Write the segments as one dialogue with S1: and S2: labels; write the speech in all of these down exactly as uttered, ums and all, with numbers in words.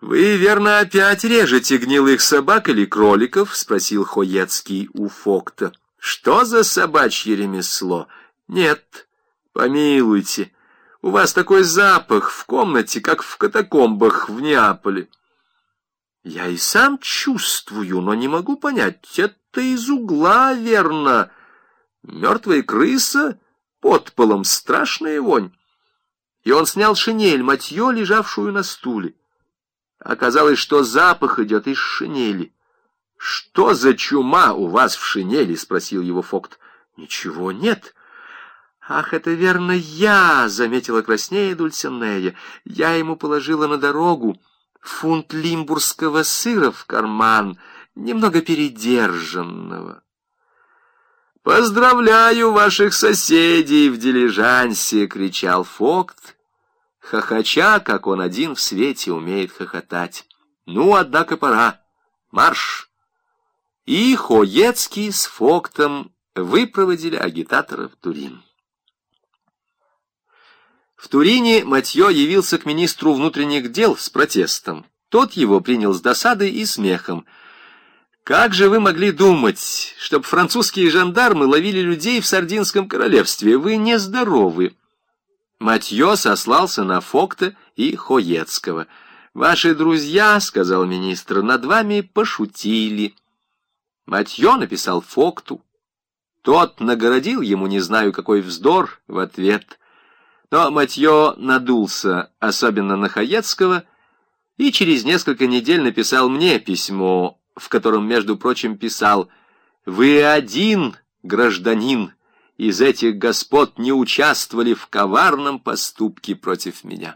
S1: «Вы, верно, опять режете гнилых собак или кроликов?» — спросил Хоецкий у Фокта. «Что за собачье ремесло?» «Нет, помилуйте, у вас такой запах в комнате, как в катакомбах в Неаполе». «Я и сам чувствую, но не могу понять, это из угла, верно. Мертвая крыса, под полом страшная вонь». И он снял шинель Матьё, лежавшую на стуле. Оказалось, что запах идет из шинели. «Что за чума у вас в шинели?» — спросил его Фокт. «Ничего нет». «Ах, это верно я!» — заметила краснея Дульсинея. «Я ему положила на дорогу фунт лимбургского сыра в карман, немного передержанного». «Поздравляю ваших соседей в дилижансе!» — кричал Фокт, хохоча, как он один в свете умеет хохотать. «Ну, однако, пора. Марш!» И Хоецкий с Фоктом выпроводили агитатора в Турин. В Турине Матьё явился к министру внутренних дел с протестом. Тот его принял с досадой и смехом. «Как же вы могли думать, чтоб французские жандармы ловили людей в Сардинском королевстве? Вы нездоровы!» Матьё сослался на Фокта и Хоецкого. «Ваши друзья, — сказал министр, — над вами пошутили». Матьё написал Фокту. Тот нагородил ему не знаю какой вздор в ответ. Но Матьё надулся, особенно на Хоецкого, и через несколько недель написал мне письмо, в котором, между прочим, писал: «Вы один, гражданин, из этих господ не участвовали в коварном поступке против меня».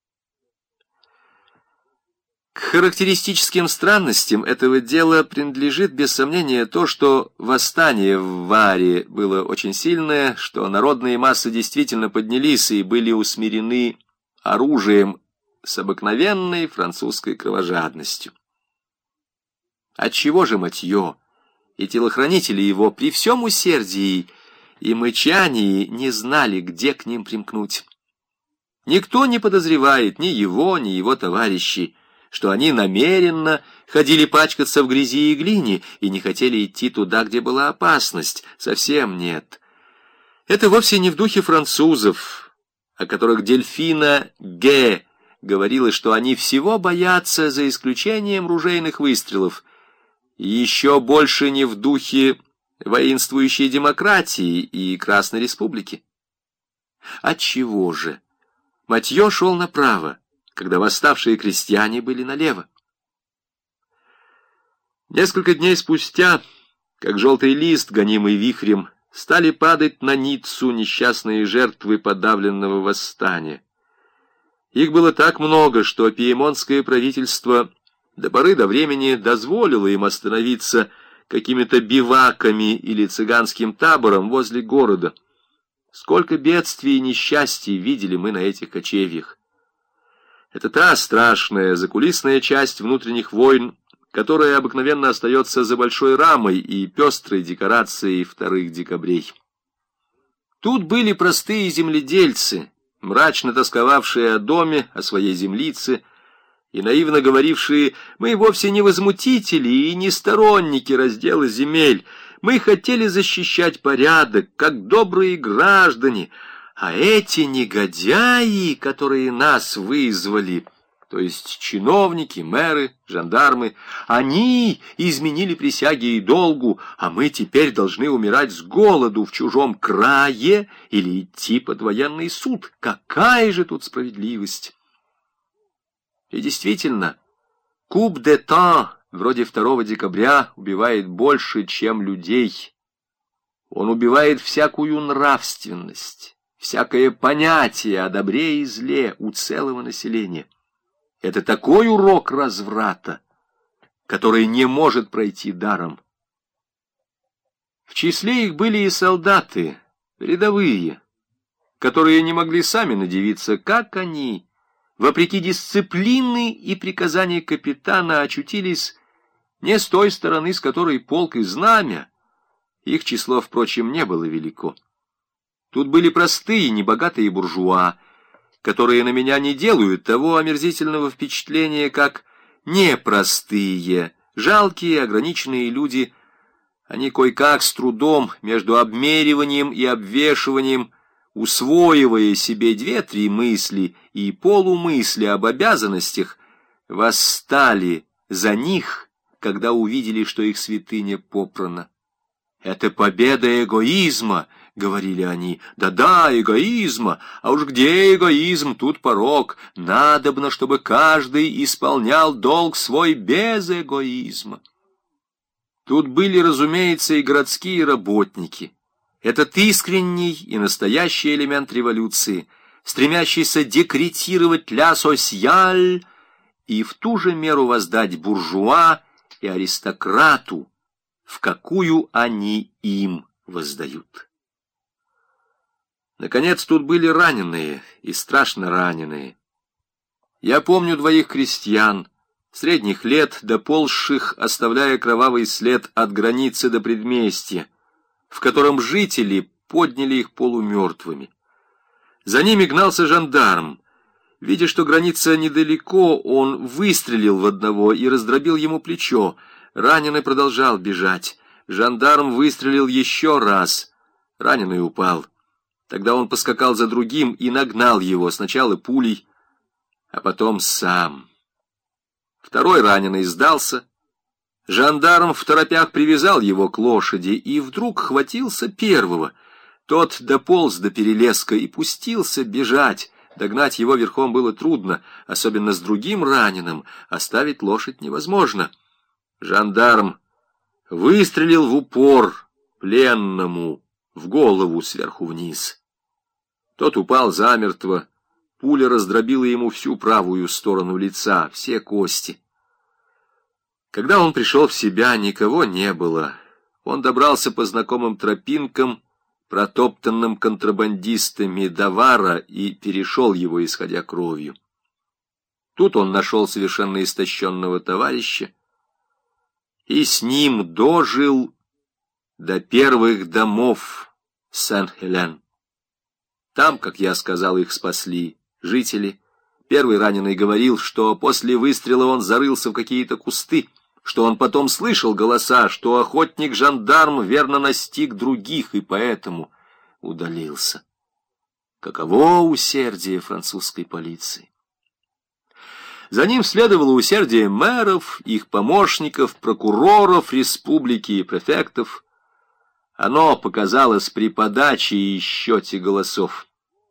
S1: К характеристическим странностям этого дела принадлежит без сомнения то, что восстание в Варе было очень сильное, что народные массы действительно поднялись и были усмирены оружием с обыкновенной французской кровожадностью. Отчего же Матьё и телохранители его при всем усердии и мычании не знали, где к ним примкнуть? Никто не подозревает, ни его, ни его товарищей, что они намеренно ходили пачкаться в грязи и глине и не хотели идти туда, где была опасность. Совсем нет. Это вовсе не в духе французов, о которых Дельфина Г. говорила, что они всего боятся, за исключением ружейных выстрелов. И еще больше не в духе воинствующей демократии и Красной Республики. Отчего же? Матьё шел направо, когда восставшие крестьяне были налево. Несколько дней спустя, как желтый лист, гонимый вихрем, стали падать на Ниццу несчастные жертвы подавленного восстания. Их было так много, что пьемонтское правительство до поры до времени дозволило им остановиться какими-то биваками или цыганским табором возле города. Сколько бедствий и несчастий видели мы на этих кочевьях. Это та страшная закулисная часть внутренних войн, которая обыкновенно остается за большой рамой и пестрой декорацией вторых декабрей. Тут были простые земледельцы, мрачно тосковавшие о доме, о своей землице, и наивно говорившие: «Мы вовсе не возмутители и не сторонники раздела земель, мы хотели защищать порядок, как добрые граждане, а эти негодяи, которые нас вызвали, то есть чиновники, мэры, жандармы, они изменили присяге и долгу, а мы теперь должны умирать с голоду в чужом крае или идти под военный суд. Какая же тут справедливость?» И действительно, куб де тан вроде второго декабря убивает больше, чем людей. Он убивает всякую нравственность, всякое понятие о добре и зле у целого населения. Это такой урок разврата, который не может пройти даром. В числе их были и солдаты, рядовые, которые не могли сами надивиться, как они, вопреки дисциплины и приказаний капитана, очутились не с той стороны, с которой полк и знамя. Их число, впрочем, не было велико. Тут были простые, небогатые буржуа, которые на меня не делают того омерзительного впечатления, как непростые, жалкие, ограниченные люди. Они кое-как с трудом между обмериванием и обвешиванием, усвоивая себе две-три мысли и полумысли об обязанностях, восстали за них, когда увидели, что их святыня попрана. «Это победа эгоизма», — говорили они. «Да-да, эгоизма. А уж где эгоизм, тут порок. Надобно, чтобы каждый исполнял долг свой без эгоизма». Тут были, разумеется, и городские работники. Этот искренний и настоящий элемент революции, стремящийся декретировать «ля социаль» и в ту же меру воздать буржуа и аристократу, в какую они им воздают. Наконец, тут были раненые, и страшно раненые. Я помню двоих крестьян, средних лет, доползших, оставляя кровавый след от границы до предместья, в котором жители подняли их полумертвыми. За ними гнался жандарм. Видя, что граница недалеко, он выстрелил в одного и раздробил ему плечо. Раненый продолжал бежать. Жандарм выстрелил еще раз. Раненый упал. Тогда он поскакал за другим и нагнал его, сначала пулей, а потом сам. Второй раненый сдался. Жандарм в торопях привязал его к лошади и вдруг хватился первого. Тот дополз до перелеска и пустился бежать. Догнать его верхом было трудно, особенно с другим раненым. Оставить лошадь невозможно. Жандарм выстрелил в упор пленному в голову сверху вниз. Тот упал замертво. Пуля раздробила ему всю правую сторону лица, все кости. Когда он пришел в себя, никого не было. Он добрался по знакомым тропинкам, протоптанным контрабандистами до Вара, и перешел его, исходя кровью. Тут он нашел совершенно истощенного товарища и с ним дожил до первых домов Сен-Хелен. Там, как я сказал, их спасли жители. Первый раненый говорил, что после выстрела он зарылся в какие-то кусты, что он потом слышал голоса, что охотник-жандарм верно настиг других и поэтому удалился. Каково усердие французской полиции! За ним следовало усердие мэров, их помощников, прокуроров республики и префектов. Оно показалось при подаче и счете голосов.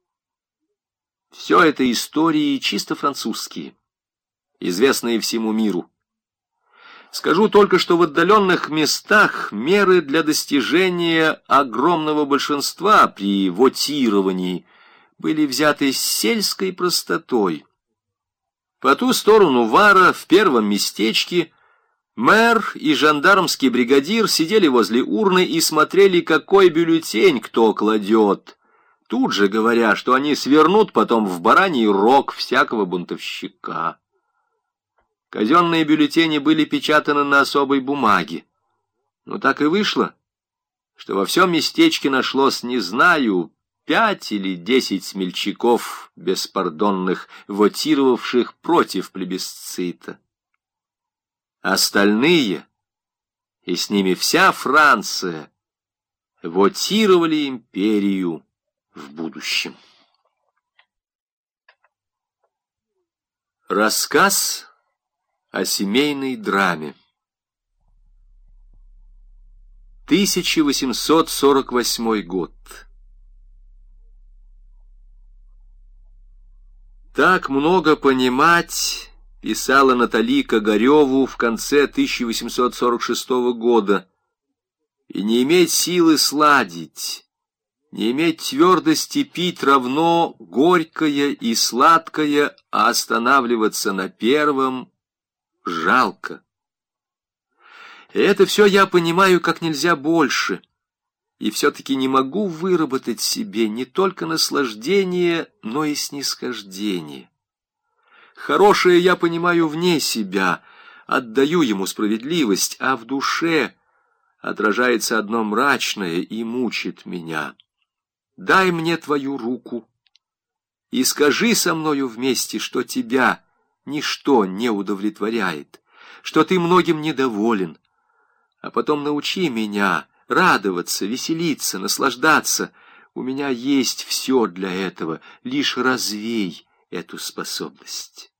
S1: Все это истории чисто французские, известные всему миру. Скажу только, что в отдаленных местах меры для достижения огромного большинства при вотировании были взяты с сельской простотой. По ту сторону Вара, в первом местечке, мэр и жандармский бригадир сидели возле урны и смотрели, какой бюллетень кто кладет, тут же говоря, что они свернут потом в бараний рог всякого бунтовщика. Казенные бюллетени были печатаны на особой бумаге. Но так и вышло, что во всем местечке нашлось, не знаю, пять или десять смельчаков беспардонных, вотировавших против плебисцита. Остальные, и с ними вся Франция, вотировали империю в будущем. Рассказ о семейной драме. тысяча восемьсот сорок восьмой год. «Так много понимать», — писала Натали Кагареву в конце тысяча восемьсот сорок шестого года, «и не иметь силы сладить, не иметь твердости пить равно горькое и сладкое, а останавливаться на первом жалко. И это все я понимаю как нельзя больше, и все-таки не могу выработать себе не только наслаждение, но и снисхождение. Хорошее я понимаю вне себя, отдаю ему справедливость, а в душе отражается одно мрачное и мучит меня. Дай мне твою руку, и скажи со мною вместе, что тебя ничто не удовлетворяет, что ты многим недоволен, а потом научи меня радоваться, веселиться, наслаждаться. У меня есть все для этого, лишь развей эту способность».